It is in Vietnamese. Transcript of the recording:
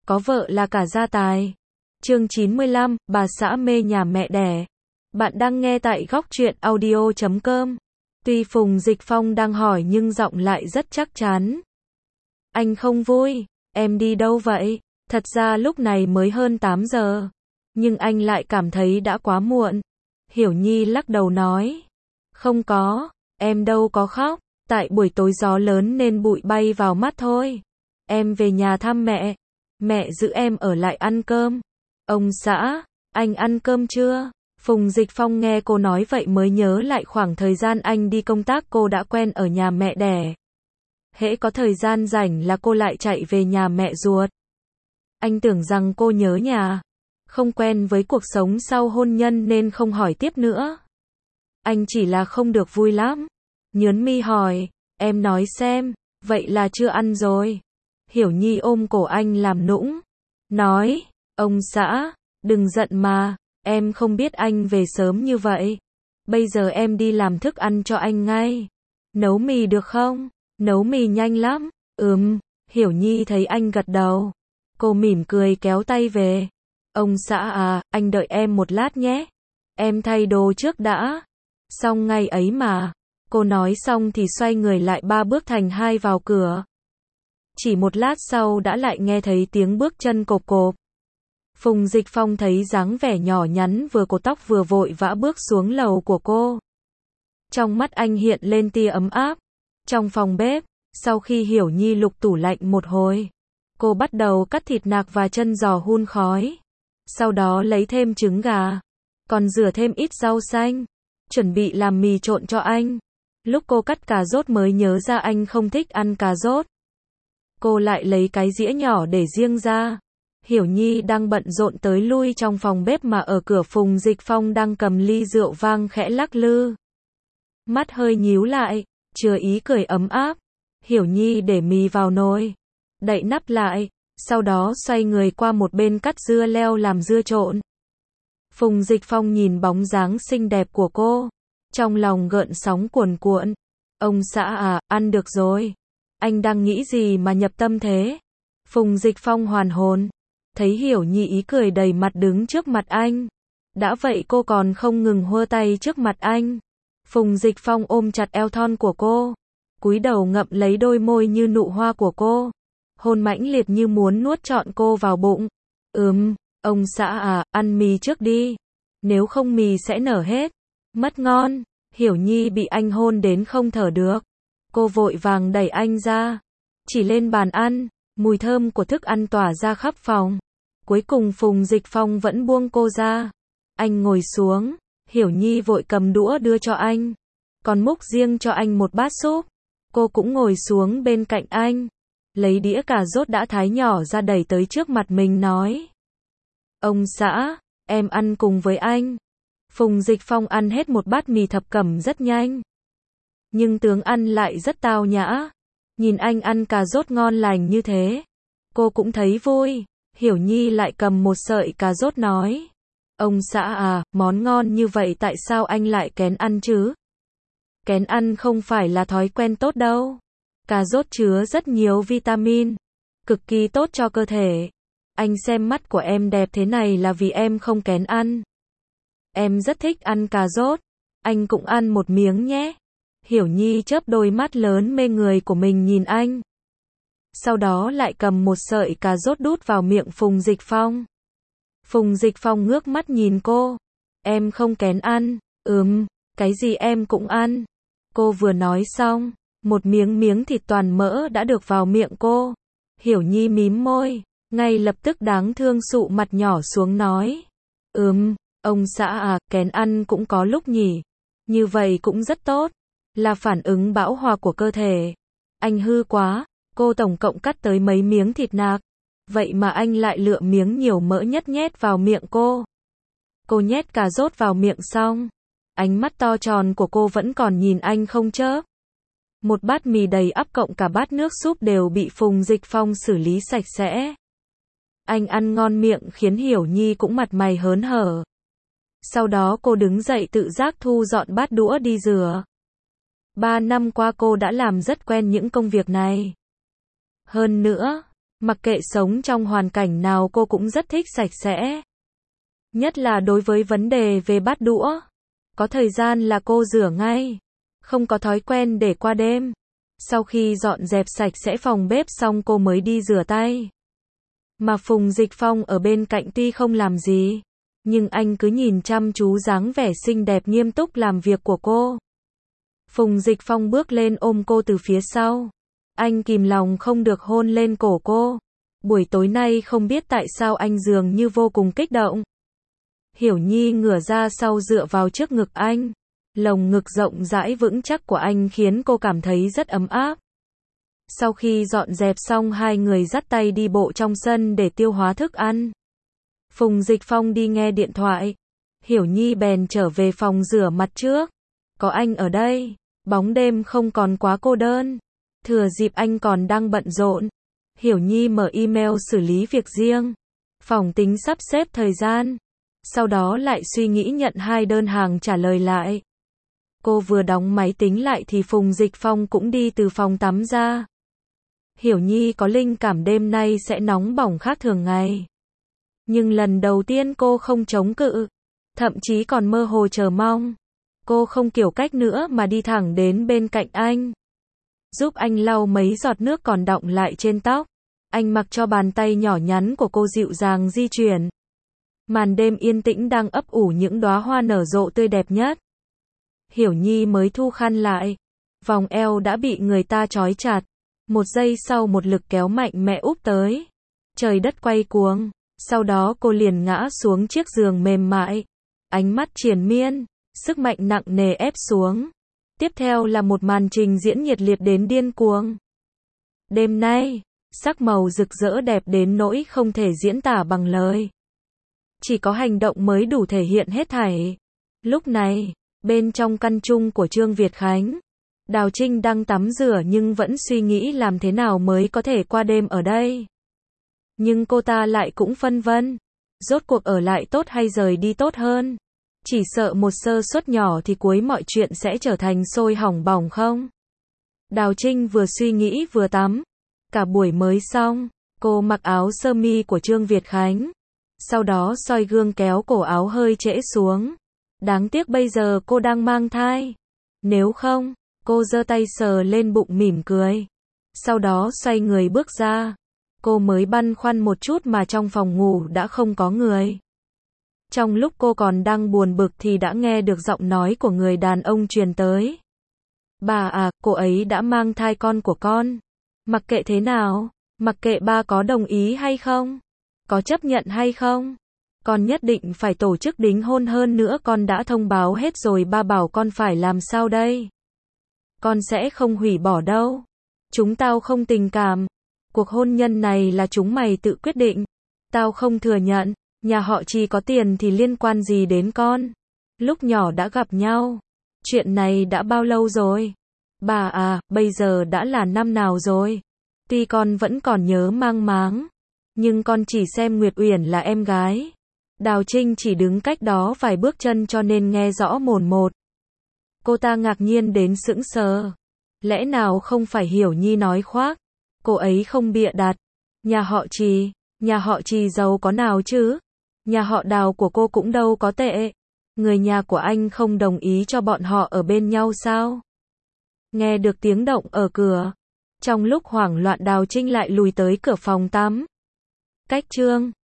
có vợ là cả gia tài. Chương 95, bà xã mê nhà mẹ đẻ. Bạn đang nghe tại góc truyện audio.com. Tuy Phùng Dịch Phong đang hỏi nhưng giọng lại rất chắc chắn. Anh không vui, em đi đâu vậy? Thật ra lúc này mới hơn 8 giờ. Nhưng anh lại cảm thấy đã quá muộn. Hiểu Nhi lắc đầu nói. Không có, em đâu có khóc. Tại buổi tối gió lớn nên bụi bay vào mắt thôi. Em về nhà thăm mẹ. Mẹ giữ em ở lại ăn cơm. Ông xã, anh ăn cơm chưa? Phùng Dịch Phong nghe cô nói vậy mới nhớ lại khoảng thời gian anh đi công tác cô đã quen ở nhà mẹ đẻ. Hễ có thời gian rảnh là cô lại chạy về nhà mẹ ruột. Anh tưởng rằng cô nhớ nhà, không quen với cuộc sống sau hôn nhân nên không hỏi tiếp nữa. Anh chỉ là không được vui lắm. Nhớn mi hỏi, em nói xem, vậy là chưa ăn rồi. Hiểu Nhi ôm cổ anh làm nũng. Nói, ông xã, đừng giận mà, em không biết anh về sớm như vậy. Bây giờ em đi làm thức ăn cho anh ngay. Nấu mì được không? Nấu mì nhanh lắm. Hiểu Nhi thấy anh gật đầu. Cô mỉm cười kéo tay về. Ông xã à, anh đợi em một lát nhé. Em thay đồ trước đã. Xong ngay ấy mà. Cô nói xong thì xoay người lại 3 bước thành 2 vào cửa. Chỉ một lát sau đã lại nghe thấy tiếng bước chân cộp cộp. Phùng Dịch Phong thấy dáng vẻ nhỏ nhắn vừa cột tóc vừa vội vã bước xuống lầu của cô. Trong mắt anh hiện lên tia ấm áp. Trong phòng bếp, sau khi Hiểu Nhi lục tủ lạnh một hồi, cô bắt đầu cắt thịt nạc và chân giò hun khói. Sau đó lấy thêm trứng gà, còn rửa thêm ít rau xanh, chuẩn bị làm mì trộn cho anh. Lúc cô cắt cà rốt mới nhớ ra anh không thích ăn cà rốt. Cô lại lấy cái dĩa nhỏ để riêng ra. Hiểu Nhi đang bận rộn tới lui trong phòng bếp mà ở cửa Phùng Dịch Phong đang cầm ly rượu vang khẽ lắc lư. Mắt hơi nhíu lại, chứa ý cười ấm áp. Hiểu Nhi để mì vào nồi, đậy nắp lại, sau đó xoay người qua một bên cắt dưa leo làm dưa trộn. Phùng Dịch Phong nhìn bóng dáng xinh đẹp của cô, trong lòng gợn sóng cuồn cuộn. Ông xã à, ăn được rồi. Anh đang nghĩ gì mà nhập tâm thế? Phùng Dịch Phong hoàn hồn, thấy Hiểu Nhi ý cười đầy mặt đứng trước mặt anh. Đã vậy cô còn không ngừng hơ tay trước mặt anh. Phùng Dịch Phong ôm chặt eo thon của cô, cúi đầu ngậm lấy đôi môi như nụ hoa của cô, hôn mãnh liệt như muốn nuốt trọn cô vào bụng. Ông xã à, ăn mì trước đi, nếu không mì sẽ nở hết, mất ngon. Hiểu Nhi bị anh hôn đến không thở được. Cô vội vàng đẩy anh ra, chỉ lên bàn ăn, mùi thơm của thức ăn tỏa ra khắp phòng. Cuối cùng Phùng Dịch Phong vẫn buông cô ra. Anh ngồi xuống, Hiểu Nhi vội cầm đũa đưa cho anh, còn múc riêng cho anh một bát súp. Cô cũng ngồi xuống bên cạnh anh, lấy đĩa cà rốt đã thái nhỏ ra đẩy tới trước mặt mình nói. Ông xã, em ăn cùng với anh. Phùng Dịch Phong ăn hết một bát mì thập cẩm rất nhanh, nhưng tướng ăn lại rất tao nhã. Nhìn anh ăn cà rốt ngon lành như thế, cô cũng thấy vui. Hiểu Nhi lại cầm một sợi cà rốt nói. Ông xã à, món ngon như vậy tại sao anh lại kén ăn chứ? Kén ăn không phải là thói quen tốt đâu. Cà rốt chứa rất nhiều vitamin, cực kỳ tốt cho cơ thể. Anh xem mắt của em đẹp thế này là vì em không kén ăn. Em rất thích ăn cà rốt, anh cũng ăn một miếng nhé. Hiểu Nhi chớp đôi mắt lớn mê người của mình nhìn anh. Sau đó lại cầm một sợi cà rốt đút vào miệng Phùng Dịch Phong. Phùng Dịch Phong ngước mắt nhìn cô. Em không kén ăn. Cái gì em cũng ăn. Cô vừa nói xong, một miếng thịt toàn mỡ đã được vào miệng cô. Hiểu Nhi mím môi, ngay lập tức đáng thương sụ mặt nhỏ xuống nói. Ông xã à, kén ăn cũng có lúc nhỉ. Như vậy cũng rất tốt, là phản ứng bão hòa của cơ thể. Anh hư quá, cô tổng cộng cắt tới mấy miếng thịt nạc. Vậy mà anh lại lựa miếng nhiều mỡ nhất nhét vào miệng cô. Cô nhét cà rốt vào miệng xong, ánh mắt to tròn của cô vẫn còn nhìn anh không chớp. Một bát mì đầy ắp cộng cả bát nước súp đều bị Phùng Dịch Phong xử lý sạch sẽ. Anh ăn ngon miệng khiến Hiểu Nhi cũng mặt mày hớn hở. Sau đó cô đứng dậy tự giác thu dọn bát đũa đi rửa. 3 năm qua cô đã làm rất quen những công việc này. Hơn nữa, Mặc kệ sống trong hoàn cảnh nào cô cũng rất thích sạch sẽ. Nhất là đối với vấn đề về bát đũa. Có thời gian là cô rửa ngay. Không có thói quen để qua đêm. Sau khi dọn dẹp sạch sẽ phòng bếp xong cô mới đi rửa tay. Mà Phùng Dịch Phong ở bên cạnh tuy không làm gì, nhưng anh cứ nhìn chăm chú dáng vẻ xinh đẹp nghiêm túc làm việc của cô. Phùng Dịch Phong bước lên ôm cô từ phía sau. Anh kìm lòng không được hôn lên cổ cô. Buổi tối nay không biết tại sao anh dường như vô cùng kích động. Hiểu Nhi ngửa ra sau dựa vào trước ngực anh. Lồng ngực rộng rãi vững chắc của anh khiến cô cảm thấy rất ấm áp. Sau khi dọn dẹp xong hai người dắt tay đi bộ trong sân để tiêu hóa thức ăn. Phùng Dịch Phong đi nghe điện thoại. Hiểu Nhi bèn trở về phòng rửa mặt trước. Có anh ở đây, bóng đêm không còn quá cô đơn. Thừa dịp anh còn đang bận rộn, Hiểu Nhi mở email xử lý việc riêng. Phỏng tính sắp xếp thời gian. Sau đó lại suy nghĩ nhận 2 đơn hàng trả lời lại. Cô vừa đóng máy tính lại thì Phùng Dịch Phong cũng đi từ phòng tắm ra. Hiểu Nhi có linh cảm đêm nay sẽ nóng bỏng khác thường ngày. Nhưng lần đầu tiên cô không chống cự, thậm chí còn mơ hồ chờ mong. Cô không kiểu cách nữa mà đi thẳng đến bên cạnh anh. Giúp anh lau mấy giọt nước còn đọng lại trên tóc. Anh mặc cho bàn tay nhỏ nhắn của cô dịu dàng di chuyển. Màn đêm yên tĩnh đang ấp ủ những đóa hoa nở rộ tươi đẹp nhất. Hiểu Nhi mới thu khăn lại. Vòng eo đã bị người ta trói chặt. Một giây sau một lực kéo mạnh mẽ úp tới. Trời đất quay cuồng. Sau đó cô liền ngã xuống chiếc giường mềm mại. Ánh mắt triền miên. Sức mạnh nặng nề ép xuống. Tiếp theo là một màn trình diễn nhiệt liệt đến điên cuồng. Đêm nay, sắc màu rực rỡ đẹp đến nỗi không thể diễn tả bằng lời. Chỉ có hành động mới đủ thể hiện hết thảy. Lúc này, bên trong căn chung của Trương Việt Khánh, Đào Trinh đang tắm rửa nhưng vẫn suy nghĩ làm thế nào mới có thể qua đêm ở đây. Nhưng cô ta lại cũng phân vân. Rốt cuộc ở lại tốt hay rời đi tốt hơn? Chỉ sợ một sơ suất nhỏ thì cuối mọi chuyện sẽ trở thành sôi hỏng bỏng không? Đào Trinh vừa suy nghĩ vừa tắm. Cả buổi mới xong, cô mặc áo sơ mi của Trương Việt Khánh. Sau đó soi gương kéo cổ áo hơi trễ xuống. Đáng tiếc bây giờ cô đang mang thai. Nếu không, cô giơ tay sờ lên bụng mỉm cười. Sau đó xoay người bước ra. Cô mới băn khoăn một chút mà trong phòng ngủ đã không có người. Trong lúc cô còn đang buồn bực thì đã nghe được giọng nói của người đàn ông truyền tới. Bà à, cô ấy đã mang thai con của con. Mặc kệ thế nào, mặc kệ ba có đồng ý hay không, có chấp nhận hay không, con nhất định phải tổ chức đính hôn, hơn nữa con đã thông báo hết rồi, ba bảo con phải làm sao đây? Con sẽ không hủy bỏ đâu. Chúng tao không tình cảm. Cuộc hôn nhân này là chúng mày tự quyết định. Tao không thừa nhận. Nhà họ Trì có tiền thì liên quan gì đến con? Lúc nhỏ đã gặp nhau. Chuyện này đã bao lâu rồi? Bà à, bây giờ đã là năm nào rồi? Tuy con vẫn còn nhớ mang máng, nhưng con chỉ xem Nguyệt Uyển là em gái. Đào Trinh chỉ đứng cách đó vài bước chân cho nên nghe rõ mồn một. Cô ta ngạc nhiên đến sững sờ. Lẽ nào không phải Hiểu Nhi nói khoác? Cô ấy không bịa đặt. Nhà họ Trì giàu có nào chứ? Nhà họ Đào của cô cũng đâu có tệ. Người nhà của anh không đồng ý cho bọn họ ở bên nhau sao? Nghe được tiếng động ở cửa. Trong lúc hoảng loạn Đào Trinh lại lùi tới cửa phòng tắm. Cách Trương